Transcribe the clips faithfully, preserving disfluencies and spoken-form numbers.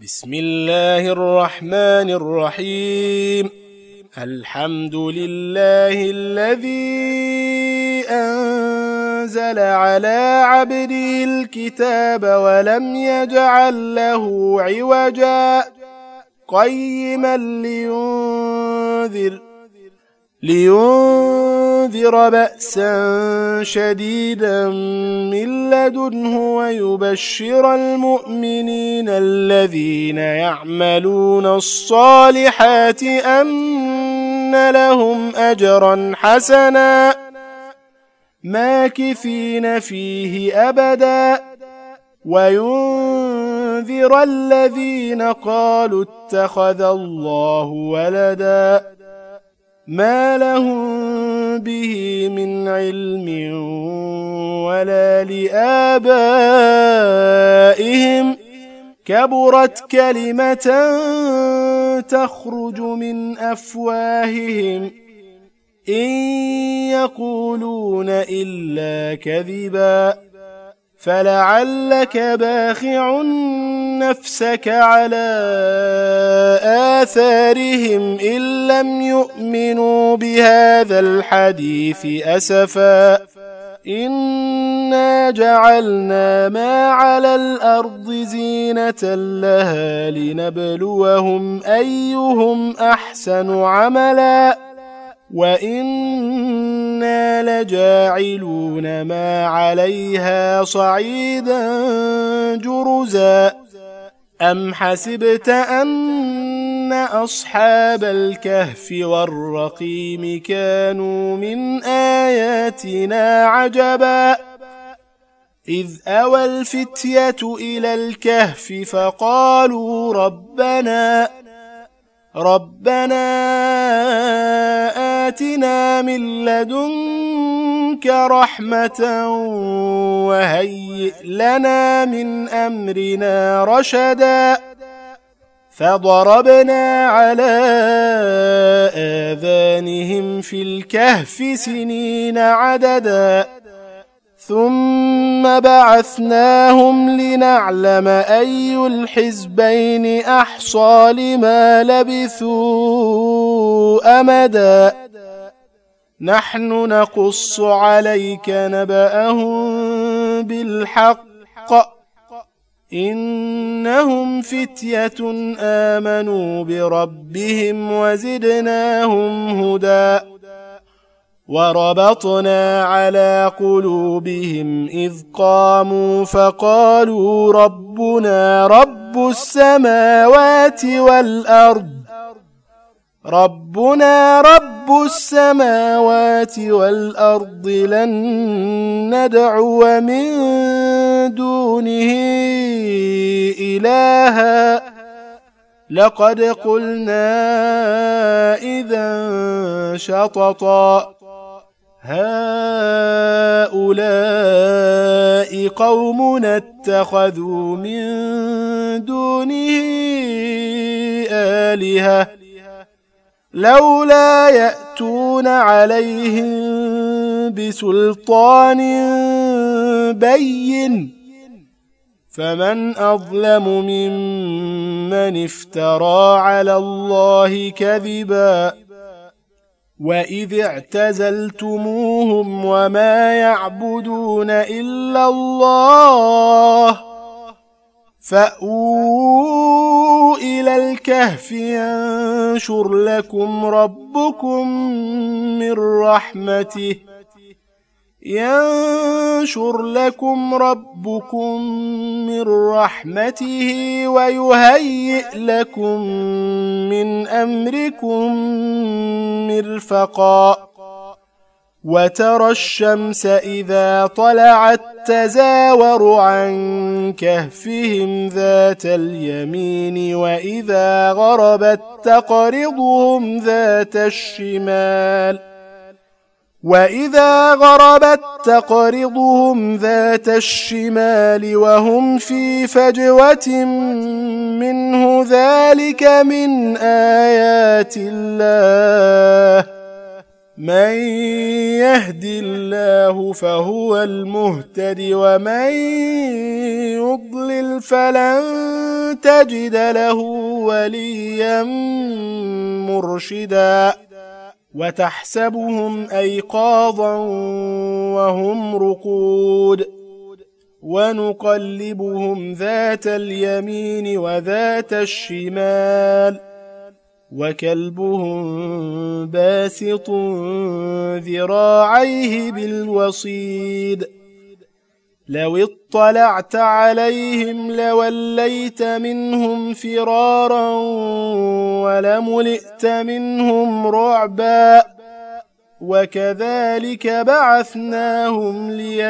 بسم الله الرحمن الرحيم. الحمد لله الذي أنزل على عبده الكتاب ولم يجعل له عوجا قيما لينذر لينذر بأسا شديدا من لدنه ويبشر المؤمنين الذين يعملون الصالحات أن لهم أجرا حسنا ماكثين فيه أبدا وينذر الذين قالوا اتخذ الله ولدا ما لهم به من علم ولا لآبائهم كبرت كلمة تخرج من أفواههم إن يقولون إلا كذبا فلعلك باخع نفسك على آثارهم إن لم يؤمنوا بهذا الحديث أسفا إنا جعلنا ما على الأرض زينة لها لنبلوهم أيهم أحسن عملا وإنا لجاعلون ما عليها صعيدا جرزا أم حسبت أن أصحاب الكهف والرقيم كانوا من آياتنا عجبا إذ أوى الفتية إلى الكهف فقالوا ربنا ربنا آتنا من لدنك رحمة وهيئ لنا من أمرنا رشدا فضربنا على آذانهم في الكهف سنين عددا ثم بعثناهم لنعلم أي الحزبين أحصى لما لبثوا أمدا نحن نقص عليك نبأهم بالحق إنهم فتية آمنوا بربهم وزدناهم هدى وربطنا على قلوبهم إذ قاموا فقالوا ربنا رب السماوات والأرض ربنا رب السماوات والأرض لن ندعو من دونه إلها لقد قلنا إذا شططا هؤلاء قومنا اتخذوا من دونه آلهة لولا يأتون عليهم بسلطان بين فمن أظلم ممن افترى على الله كذبا وإذ اعتزلتموهم وما يعبدون إلا الله فأووا إلى الكهف ينشر لكم ربكم من رحمته ينشر لكم ربكم من رحمته ويهيئ لكم من أمركم مرفقا وترى الشمس إذا طلعت تزاور عن كهفهم ذات اليمين وإذا غربت تقرضهم ذات الشمال وإذا غربت تقرضهم ذات الشمال وهم في فجوة منه ذلك من آيات الله من يهد الله فهو المهتد ومن يضلل يضلل فلن تجد له وليا مرشدا وتحسبهم أيقاظا وهم رقود ونقلبهم ذات اليمين وذات الشمال وكلبهم باسط ذراعيه بالوصيد لو اطلعت عليهم لوليت منهم فرارا ولملئت منهم رعبا وكذلك بعثناهم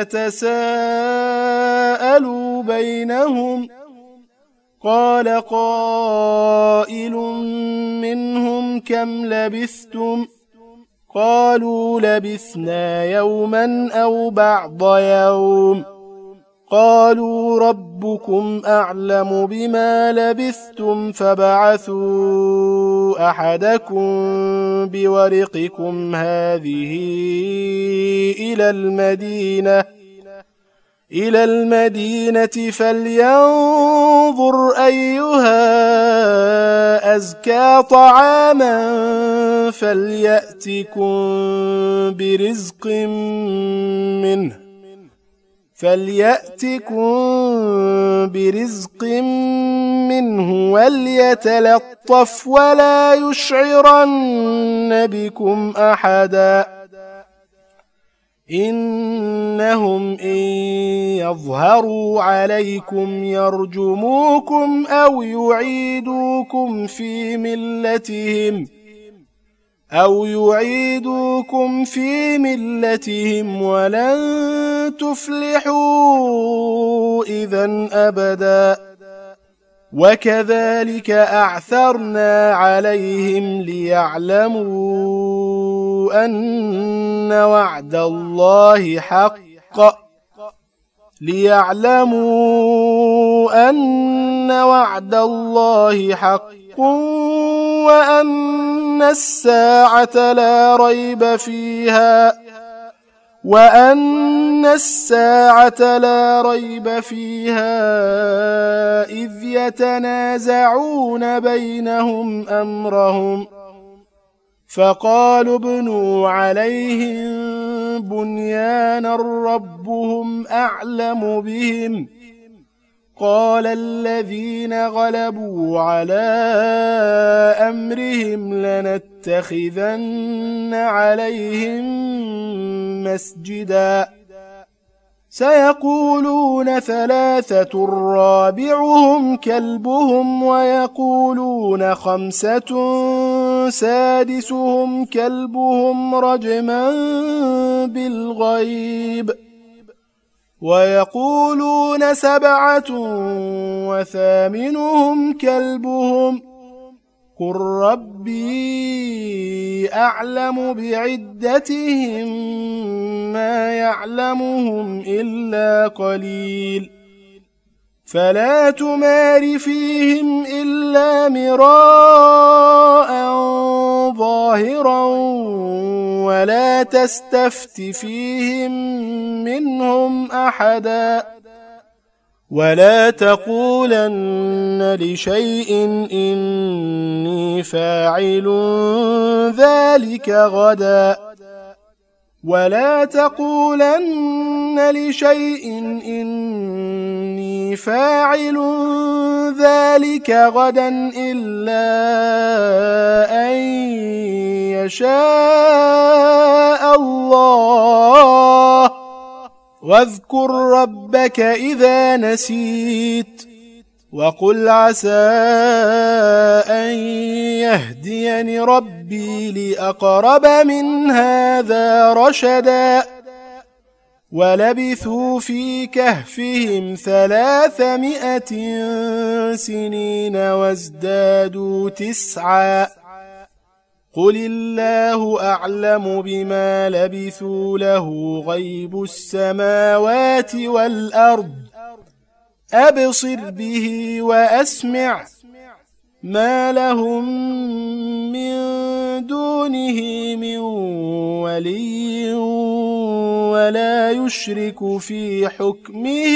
ليتساءلوا بينهم قال قائل منهم كم لبثتم قالوا لبثنا يوما أو بعض يوم قالوا ربكم أعلم بما لبثتم فابعثوا أحدكم بورقكم هذه إلى المدينة إلى المدينة فلينظر أيها أزكى طعاما فليأتكم برزق منه فليأتكم برزق منه وليتلطف ولا يشعرن بكم أحدا إنهم إن يظهروا عليكم يرجموكم أو يعيدوكم في ملتهم أو يعيدوكم في ملتهم ولن تفلحوا إذا أبدا وكذلك أعثرنا عليهم ليعلموا أن وعد الله حق ليعلموا أن وعد الله حق وأن الساعة لا ريب فيها وأن الساعة لا ريب فيها إذ يتنازعون بينهم أمرهم فقالوا ابنوا عليهم بنيانا ربهم أعلم بهم قال الذين غلبوا على أمرهم لنتخذن عليهم مسجدا سيقولون ثلاثة رابعهم كلبهم ويقولون خمسة سادسهم كلبهم رجما بالغيب ويقولون سبعة وثامنهم كلبهم قل ربي أعلم بعدتهم ما يعلمهم إلا قليل فلا تمار فيهم إلا مراء ظاهرا ولا تستفت فيهم منهم أحدا ولا تقولن لشيء إني فاعل ذلك غدا ولا تقولن لشيء إني فاعل ذلك غدا إلا أن يشاء الله واذكر ربك إذا نسيت وقل عسى أن يهديني ربي لأقرب من هذا رشدا ولبثوا في كهفهم ثلاثمائة سنين وازدادوا تسعا قل الله أعلم بما لبثوا له غيب السماوات والأرض أبصر به وأسمع ما لهم من دونه من ولي ولا يشرك في حكمه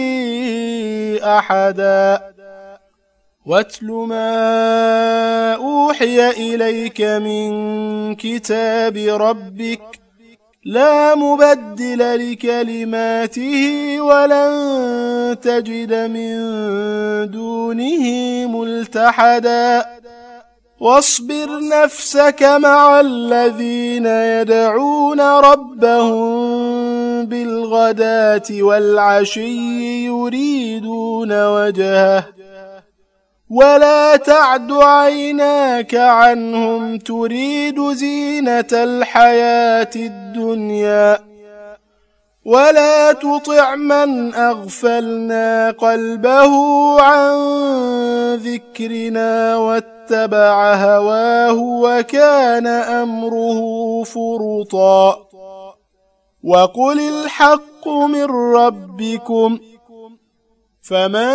أحدا واتل ما أوحي إليك من كتاب ربك لا مبدل لكلماته ولن تجد من دونه ملتحدا واصبر نفسك مع الذين يدعون ربهم بالغداة والعشي يريدون وجهه ولا تعد عيناك عنهم تريد زينة الحياة الدنيا ولا تطع من أغفلنا قلبه عن ذكرنا واتبع هواه وكان أمره فرطا وقل الحق من ربكم فمن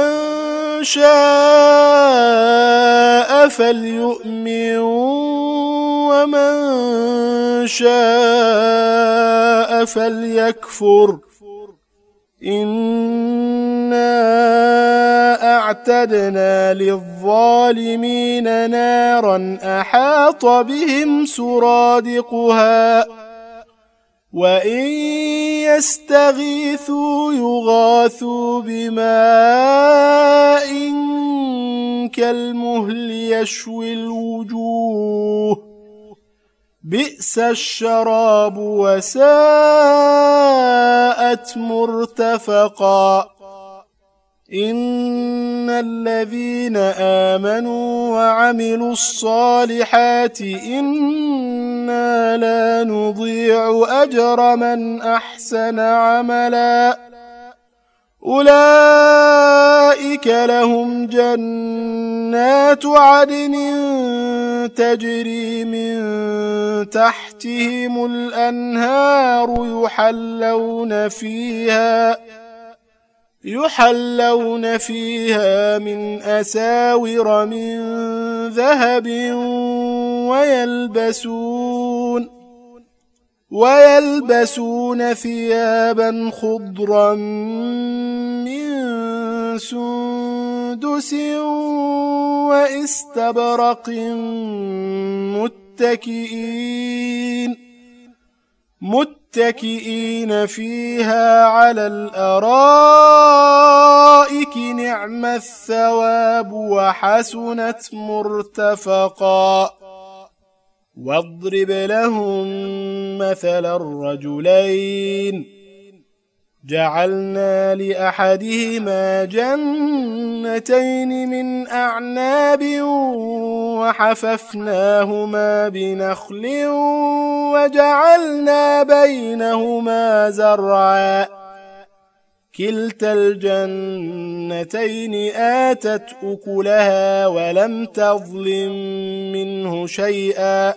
شاء فليؤمن ومن شاء فليكفر إنا أعتدنا للظالمين نارا أحاط بهم سرادقها وإن يستغيثوا يغاثوا بماء كالمهل يشوي الوجوه بئس الشراب وساءت مرتفقا إن الذين آمنوا وعملوا الصالحات إنا لا نضيع أجر من أحسن عملا أولئك لهم جنات عدن تجري من تحتهم الأنهار يحلون فيها يحلون فيها من أساور من ذهب ويلبسون ويلبسون ثيابا خضرا من سندس واستبرق متكئين متكئين فيها على الأرائك نعم الثواب وحسنت مرتفقا واضرب لهم مثل الرجلين جعلنا لأحدهما جنتين من أعناب وحففناهما بنخل وجعلنا بينهما زرعا كلتا الجنتين آتت أكلها ولم تظلم منه شيئا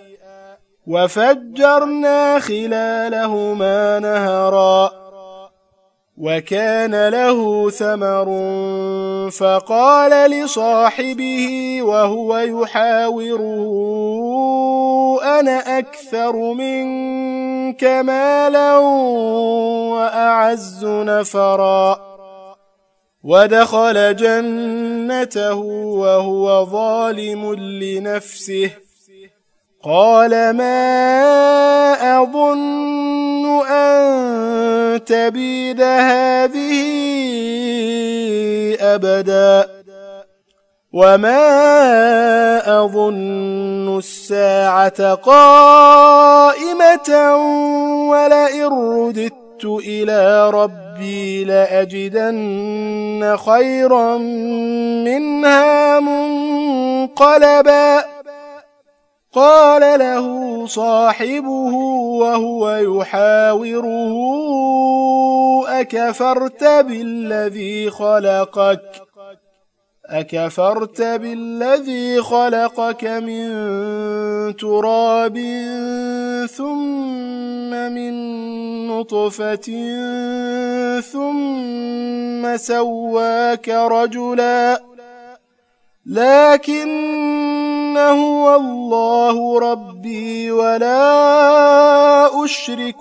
وفجرنا خلالهما نهرا وكان له ثمر فقال لصاحبه وهو يحاوره أنا أكثر منك مالا وأعز نفرا ودخل جنته وهو ظالم لنفسه قال ما أظن أن تبيد هذه أبدا وما أظن الساعة قائمة ولئن رددت إلى ربي لأجدن خيرا منها منقلبا قال له صاحبه وهو يحاوره أكفرت بالذي خلقك أكفرت بالذي خلقك من تراب ثم من نطفة ثم سواك رجلا لكن هو الله ربي ولا أشرك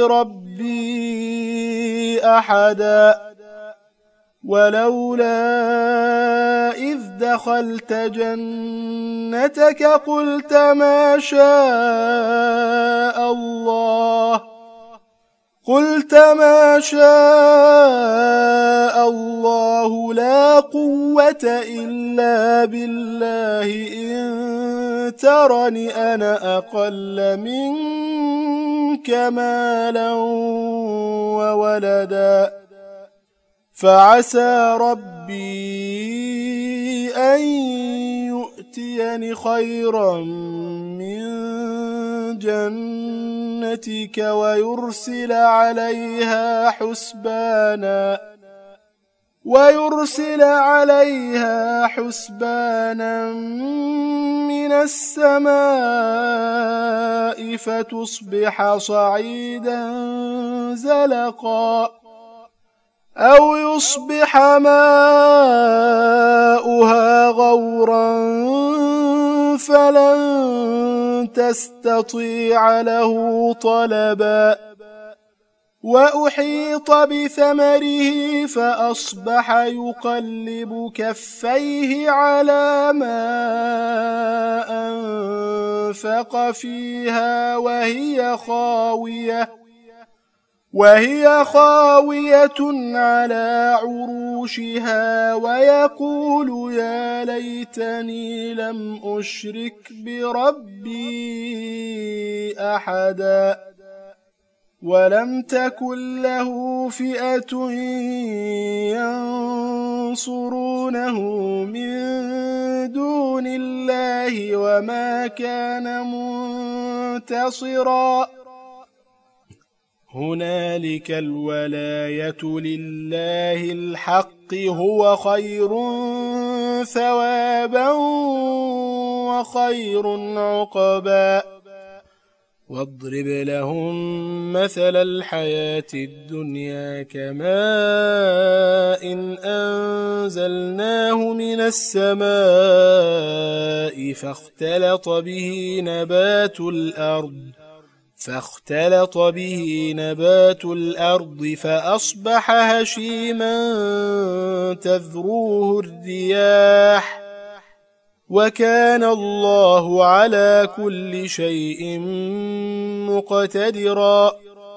بربي أحدا ولولا إذ دخلت جنتك قلت ما شاء الله قلت ما شاء الله لا قوة إلا بالله إن ترني أنا أقل منك مالا وولدا فعسى ربي أن يؤتيني خيرا من جنتك ويرسل عليها حسبانا ويرسل عليها حسبانا من السماء فتصبح صعيدا زلقا أو يصبح ماؤها غورا فلن تستطيع له طلبا وأحيط بثمره فأصبح يقلب كفيه على ما أنفق فيها وهي خاوية وهي خاوية على عروشها ويقول يا ليتني لم أشرك بربي أحدا ولم تكن له فئة ينصرونه من دون الله وما كان منتصرا هنالك الولاية لله الحق هو خير ثوابا وخير عقبا واضرب لهم مثل الحياة الدنيا كماء إن أنزلناه من السماء فاختلط به نبات الأرض فاختلط به نبات الأرض فأصبح هشيما تذروه الرياح وكان الله على كل شيء مقتدرا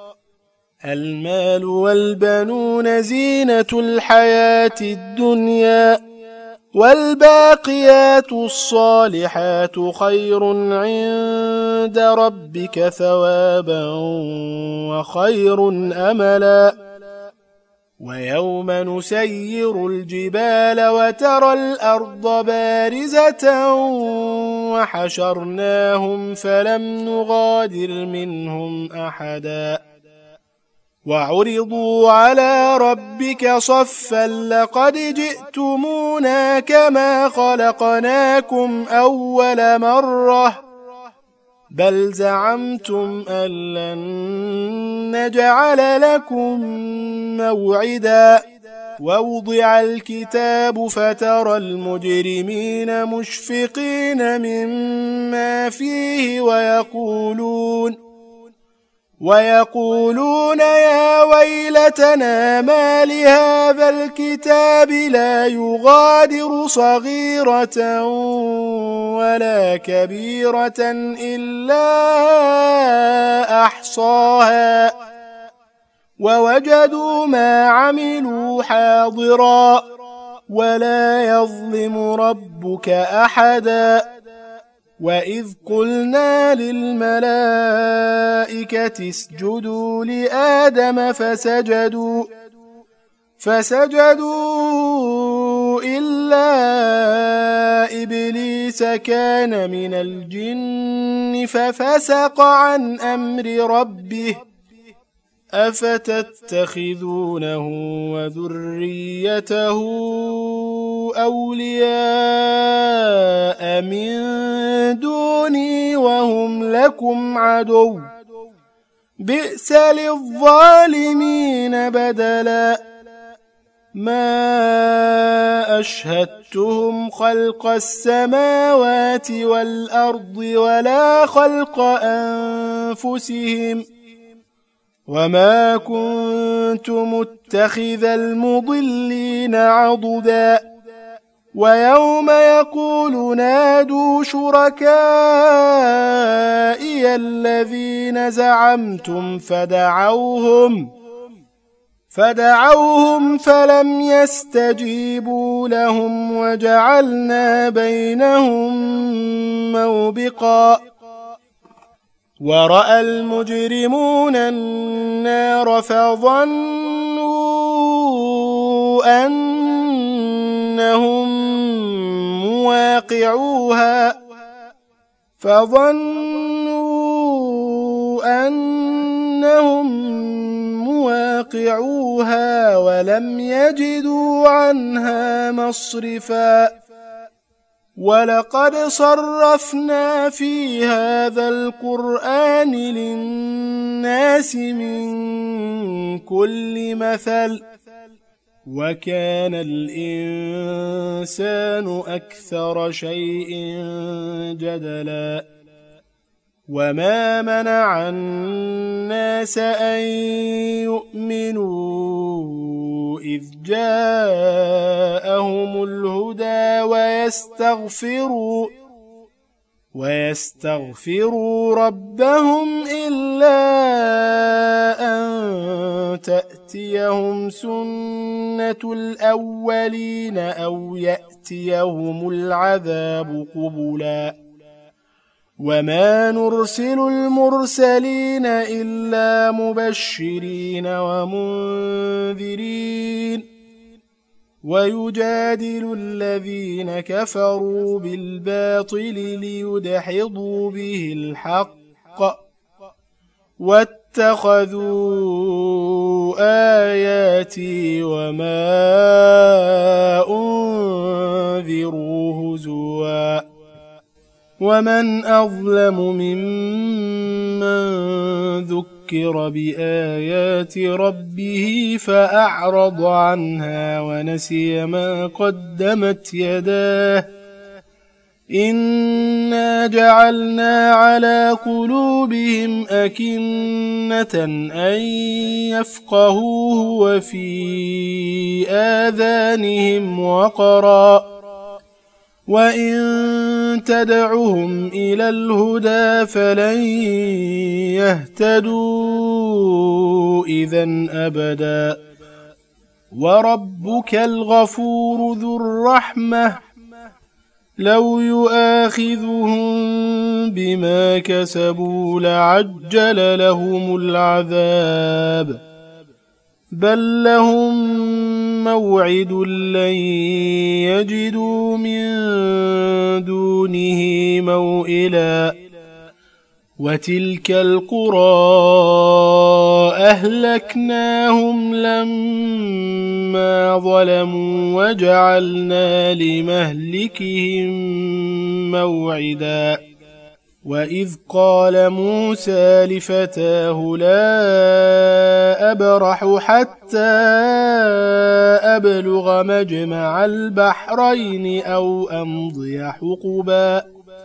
المال والبنون زينة الحياة الدنيا والباقيات الصالحات خير عند ربك ثوابا وخير أملا ويوم نسير الجبال وترى الأرض بارزة وحشرناهم فلم نغادر منهم أحدا وعرضوا على ربك صفا لقد جئتمونا كما خلقناكم أول مرة بل زعمتم أن لن نجعل لكم موعدا ووضع الكتاب فترى المجرمين مشفقين مما فيه ويقولون ويقولون يا ويلتنا ما لهذا الكتاب لا يغادر صغيرة ولا كبيرة إلا أحصاها ووجدوا ما عملوا حاضرا ولا يظلم ربك أحدا وإذ قلنا للملائكة اسجدوا لآدم فسجدوا فسجدوا إلا إبليس كان من الجن ففسق عن أمر ربه أفتتخذونه وذريته أولياء من دوني وهم لكم عدو بئس للظالمين بدلا ما أشهدتهم خلق السماوات والأرض ولا خلق أنفسهم وما كنت متخذ المضلين عضدا ويوم يقول نادوا شركائي الذين زعمتم فدعوهم فدعوهم فلم يستجيبوا لهم وجعلنا بينهم موبقا ورأى المجرمون النار فظنوا أنهم مواقعوها فظنوا أنهم مواقعوها ولم يجدوا عنها مصرفا ولقد صرفنا في هذا القرآن للناس من كل مثل وكان الإنسان أكثر شيء جدلا وما منع الناس أن يؤمنوا إذ جاءهم الهدى ويستغفروا ويستغفروا ربهم إلا أن تأتيهم سنة الأولين أو يأتيهم العذاب قبلا وما نرسل المرسلين إلا مبشرين ومنذرين ويجادل الذين كفروا بالباطل ليدحضوا به الحق واتخذوا آياتي وما أنذروا هزوا ومن أظلم ممن ذكر بآيات ربه فأعرض عنها ونسي ما قدمت يداه إنا جعلنا على قلوبهم أكنة أن يفقهوه وفي آذانهم وقرا وإن تدعهم إلى الهدى فلن يهتدوا إذن أبدا وربك الغفور ذو الرحمة لو يؤاخذهم بما كسبوا لعجل لهم العذاب بل لهم موعد لن يجدوا من دونه موئلا وتلك القرى أهلكناهم لما ظلموا وجعلنا لمهلكهم موعدا وإذ قال موسى لفتاه لا أبرح حتى أبلغ مجمع البحرين أو أمضي حقبا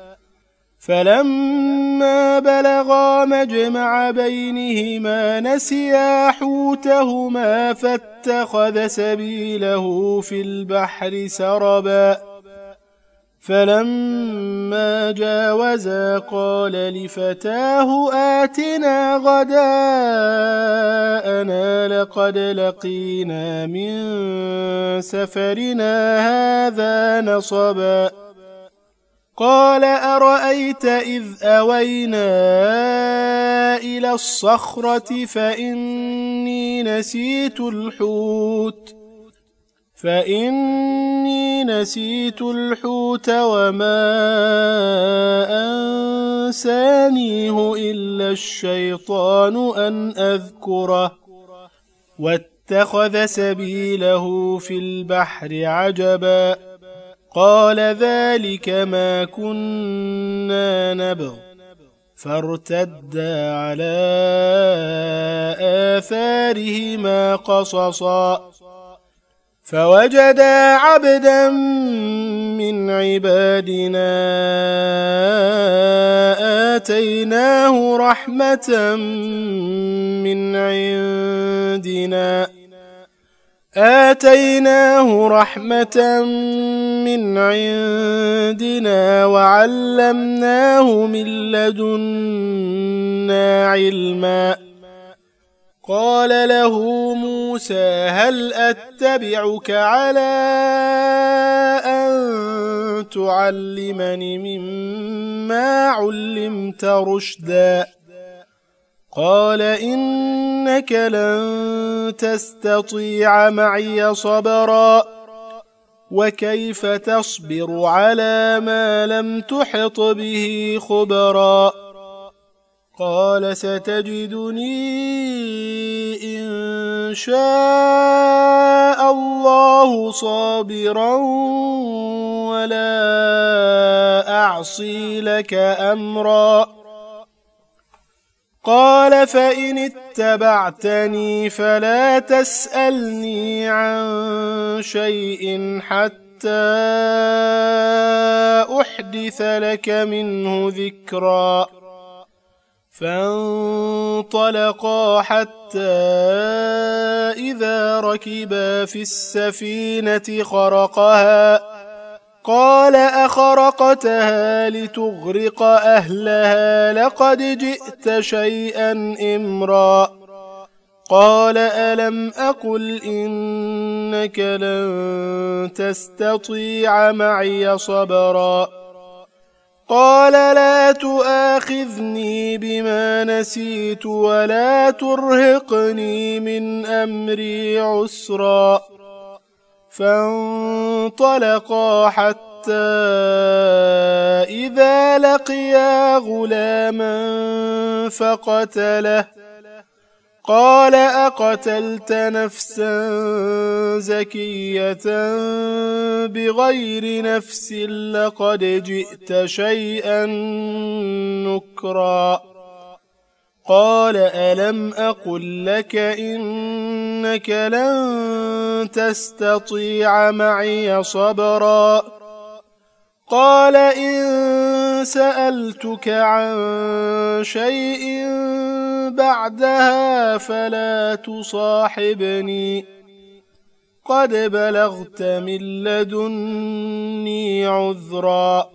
فلما بلغا مجمع بينهما نسيا حوتهما فاتخذ سبيله في البحر سربا فلما جاوزا قال لفتاه آتنا غداءنا لقد لقينا من سفرنا هذا نصبا قال أرأيت إذ أوينا إلى الصخرة فإني نسيت الحوت فإني نسيت الحوت وما أنسانيه إلا الشيطان أن أذكره واتخذ سبيله في البحر عجبا قال ذلك ما كنا نبغ فارتدا على آثارهما قصصا فوجدا عبدا من عبادنا آتيناه رحمة من عندنا آتيناه رحمة من عندنا وعلمناه من لدنا علما. قال له موسى هل أتبعك على أن تعلمني مما علمت رشدا؟ قال إنك لن تستطيع معي صبرا وكيف تصبر على ما لم تحط به خبرا. قال ستجدني إن شاء الله صابرا ولا أعصي لك أمرا. قال فإن اتبعتني فلا تسألني عن شيء حتى أحدث لك منه ذكرا. فانطلقا حتى إذا ركبا في السفينة خرقها قال أخرقتها لتغرق أهلها لقد جئت شيئا إمرا. قال ألم أقل إنك لن تستطيع معي صبرا. قال لا تؤاخذني بما نسيت ولا ترهقني من أمري عسرا. فانطلقا حتى إذا لقيا غلاما فقتله. قال أقتلت نفسا زكية بغير نفس لقد جئت شيئا نكرا. قال ألم أقل لك إنك لن تستطيع معي صبرا. قال إن سألتك عن شيء بعدها فلا تصاحبني قد بلغت من لدني عذرا.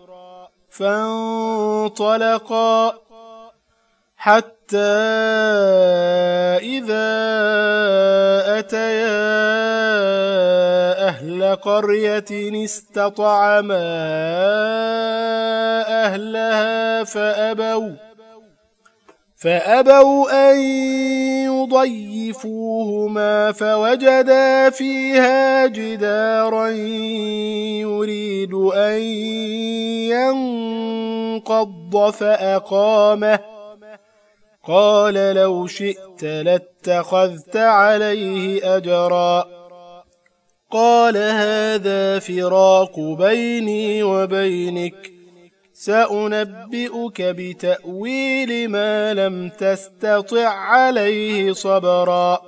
فانطلقا حتى إذا أتيا أهل قرية استطعما أهلها فأبوا فأبوا أن يضيفوهما فوجدا فيها جدارا يريد أن ينقض فأقامه. قال لو شئت لاتخذت عليه أجرا. قال هذا فراق بيني وبينك سأنبئك بتأويل ما لم تستطع عليه صبرا.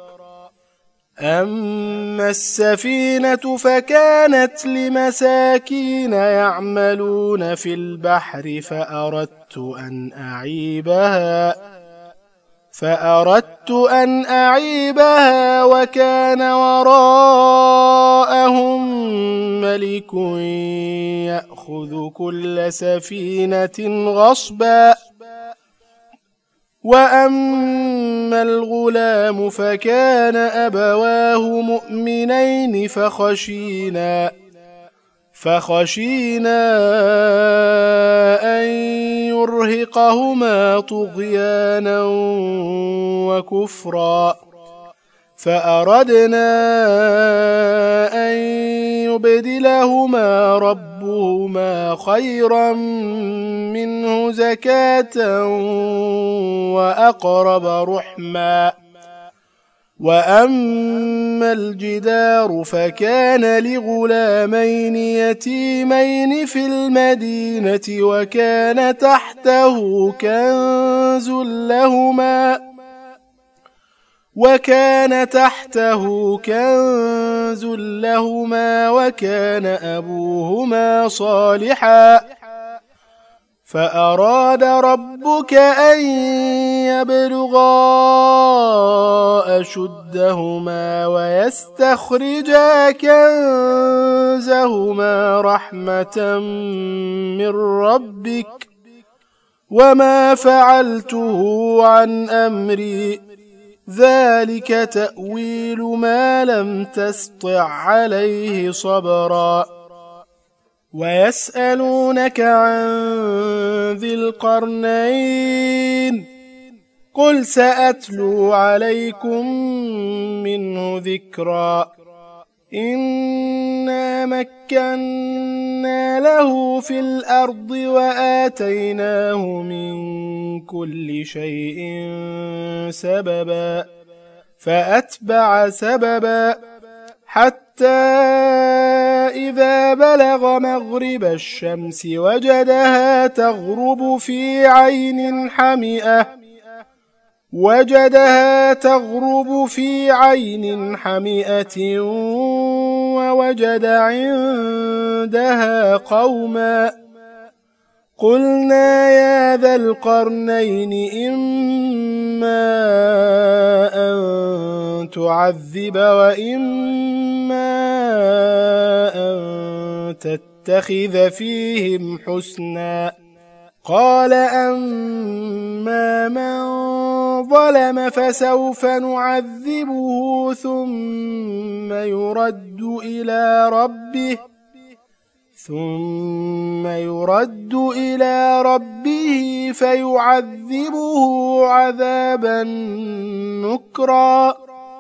أما السفينة فكانت لمساكين يعملون في البحر فأردت أن أعيبها فأردت أن أعيبها وكان وراءهم ملك يأخذ كل سفينة غصبا. وأما الغلام فكان أبواه مؤمنين فخشينا فخشينا أن يرهقهما طغيانا وكفرا. فأردنا أن يبدلهما ربهما خيرا منه زكاة وأقرب رحما. وأما الجدار فكان لغلامين يتيمين في المدينة وكان تحته كنز لهما وكان تحته كنز لهما وكان أبوهما صالحا فأراد ربك أن يبلغا أشدهما ويستخرجا كنزهما رحمة من ربك وما فعلته عن أمري ذلك تأويل ما لم تسطع عليه صبرا ويسألونك عن ذي القرنين قل سأتلو عليكم منه ذكرا إنا مكنا له في الأرض وآتيناه من كل شيء سببا فأتبع سببا حتى إذا بلغ مغرب الشمس وجدها تغرب في عين حمئة وجدها تغرب في عين حمئة ووجد عندها قوما قلنا يا ذا القرنين إما أن تعذب وإما أن تتخذ فيهم حسنا قال أما من ظلم فسوف نعذبه ثم يرد إلى ربه ثم يرد إلى ربه فيعذبه عذابا نكرا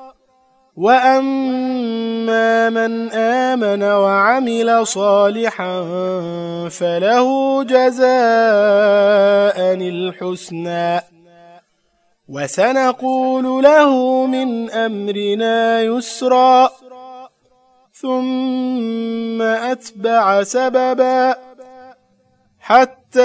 وأما من آمن وعمل صالحا فله جزاء الحسنى وسنقول له من أمرنا يسرا ثم أتبع سببا حتى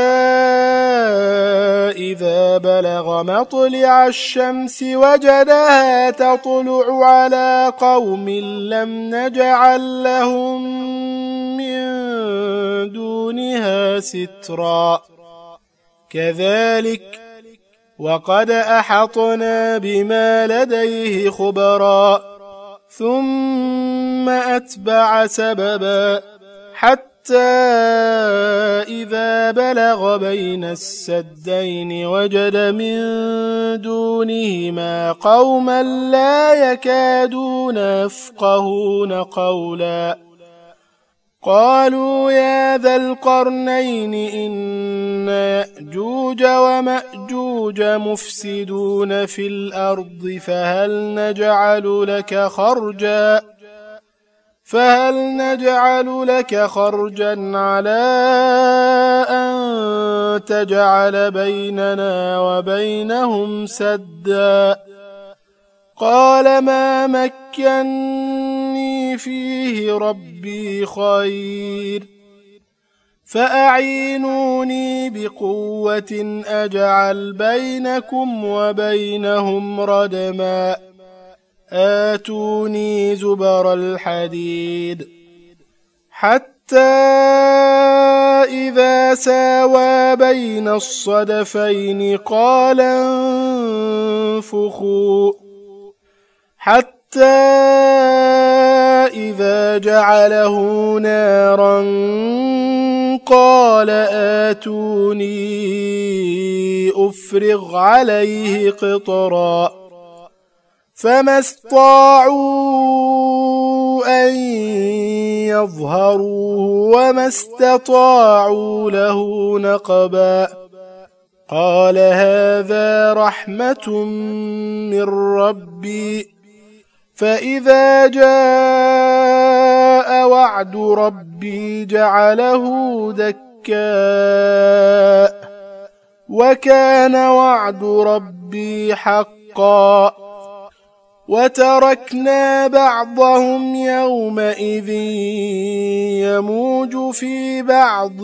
إذا بلغ مطلع الشمس وجدها تطلع على قوم لم نجعل لهم من دونها سترا كذلك وقد أحطنا بما لديه خبرا ثم أتبع سببا حتى إذا بلغ بين السدين وجد من دونهما قوما لا يكادون يفقهون قولا قالوا يا ذا القرنين إن يأجوج ومأجوج مفسدون في الأرض فهل نجعل لك خرجا فهل نجعل لك خرجا على أن تجعل بيننا وبينهم سدا قال ما مكني فيه ربي خير فأعينوني بقوة أجعل بينكم وبينهم ردما آتوني زبر الحديد حتى إذا ساوى بين الصدفين قال انفخوا حتى إذا جعله نارا قال آتوني أفرغ عليه قطرا فما استطاعوا أن يظهروه وما استطاعوا له نقبا قال هذا رحمة من ربي فإذا جاء وعد ربي جعله دكاء وكان وعد ربي حقا وتركنا بعضهم يومئذ يموج في بعض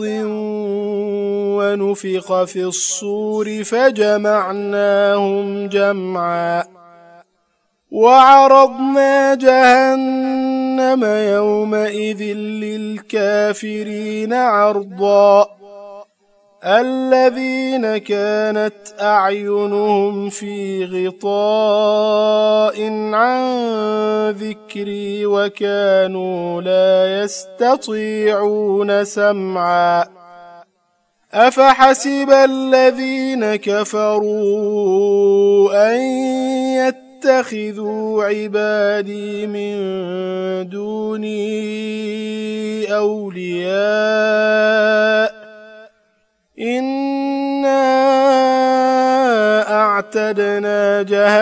ونفخ في الصور فجمعناهم جمعا وعرضنا جهنم يومئذ للكافرين عرضا الذين كانت أعينهم في غطاء عن ذكري وكانوا لا يستطيعون سمعا أفحسب الذين كفروا أن يتخذوا عبادي من دوني أولياء إنا أعتدنا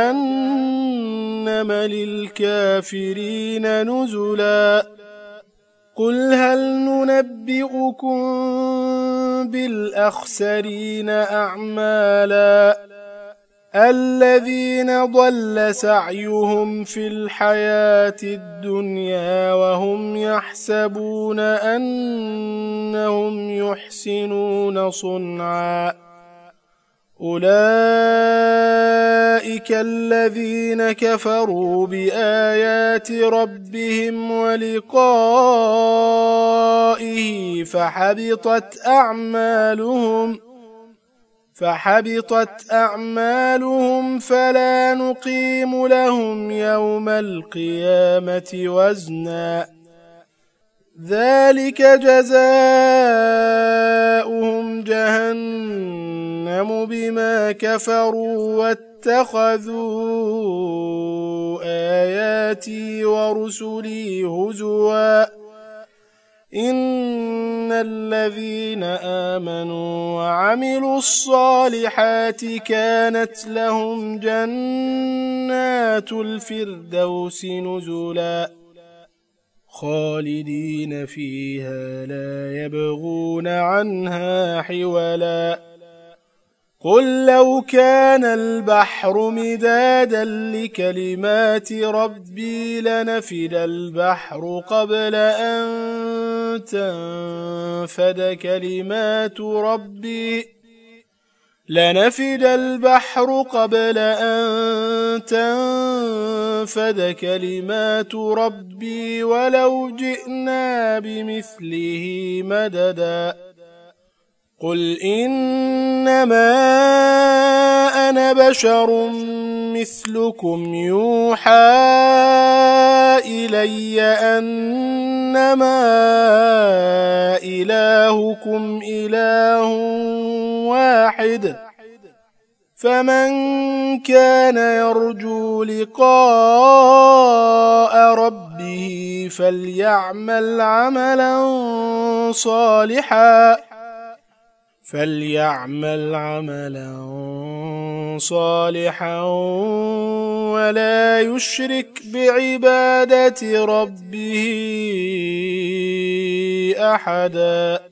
جهنم للكافرين نزلا قل هل ننبئكم بالأخسرين أعمالا الذين ضل سعيهم في الحياة الدنيا وهم يحسبون أنهم يحسنون صنعا أولئك الذين كفروا بآيات ربهم ولقائه فحبطت أعمالهم فحبطت أعمالهم فلا نقيم لهم يوم القيامة وزنا ذلك جزاؤهم جهنم بما كفروا واتخذوا آياتي ورسلي هزوا إن الذين آمنوا وعملوا الصالحات كانت لهم جنات الفردوس نزلا خالدين فيها لا يبغون عنها حولا قل لو كان البحر مدادا لكلمات ربي لنفد البحر قبل أن تنفد كلمات ربي لنفد البحر قبل أن تنفد كلمات ربي ولو جئنا بمثله مددا قل إنما أنا بشر مثلكم يوحى إلي أنما إلهكم إله واحد فمن كان يرجو لقاء ربه فليعمل عملا صالحا فليعمل عملا صالحا ولا يشرك بعبادة ربه أحدا.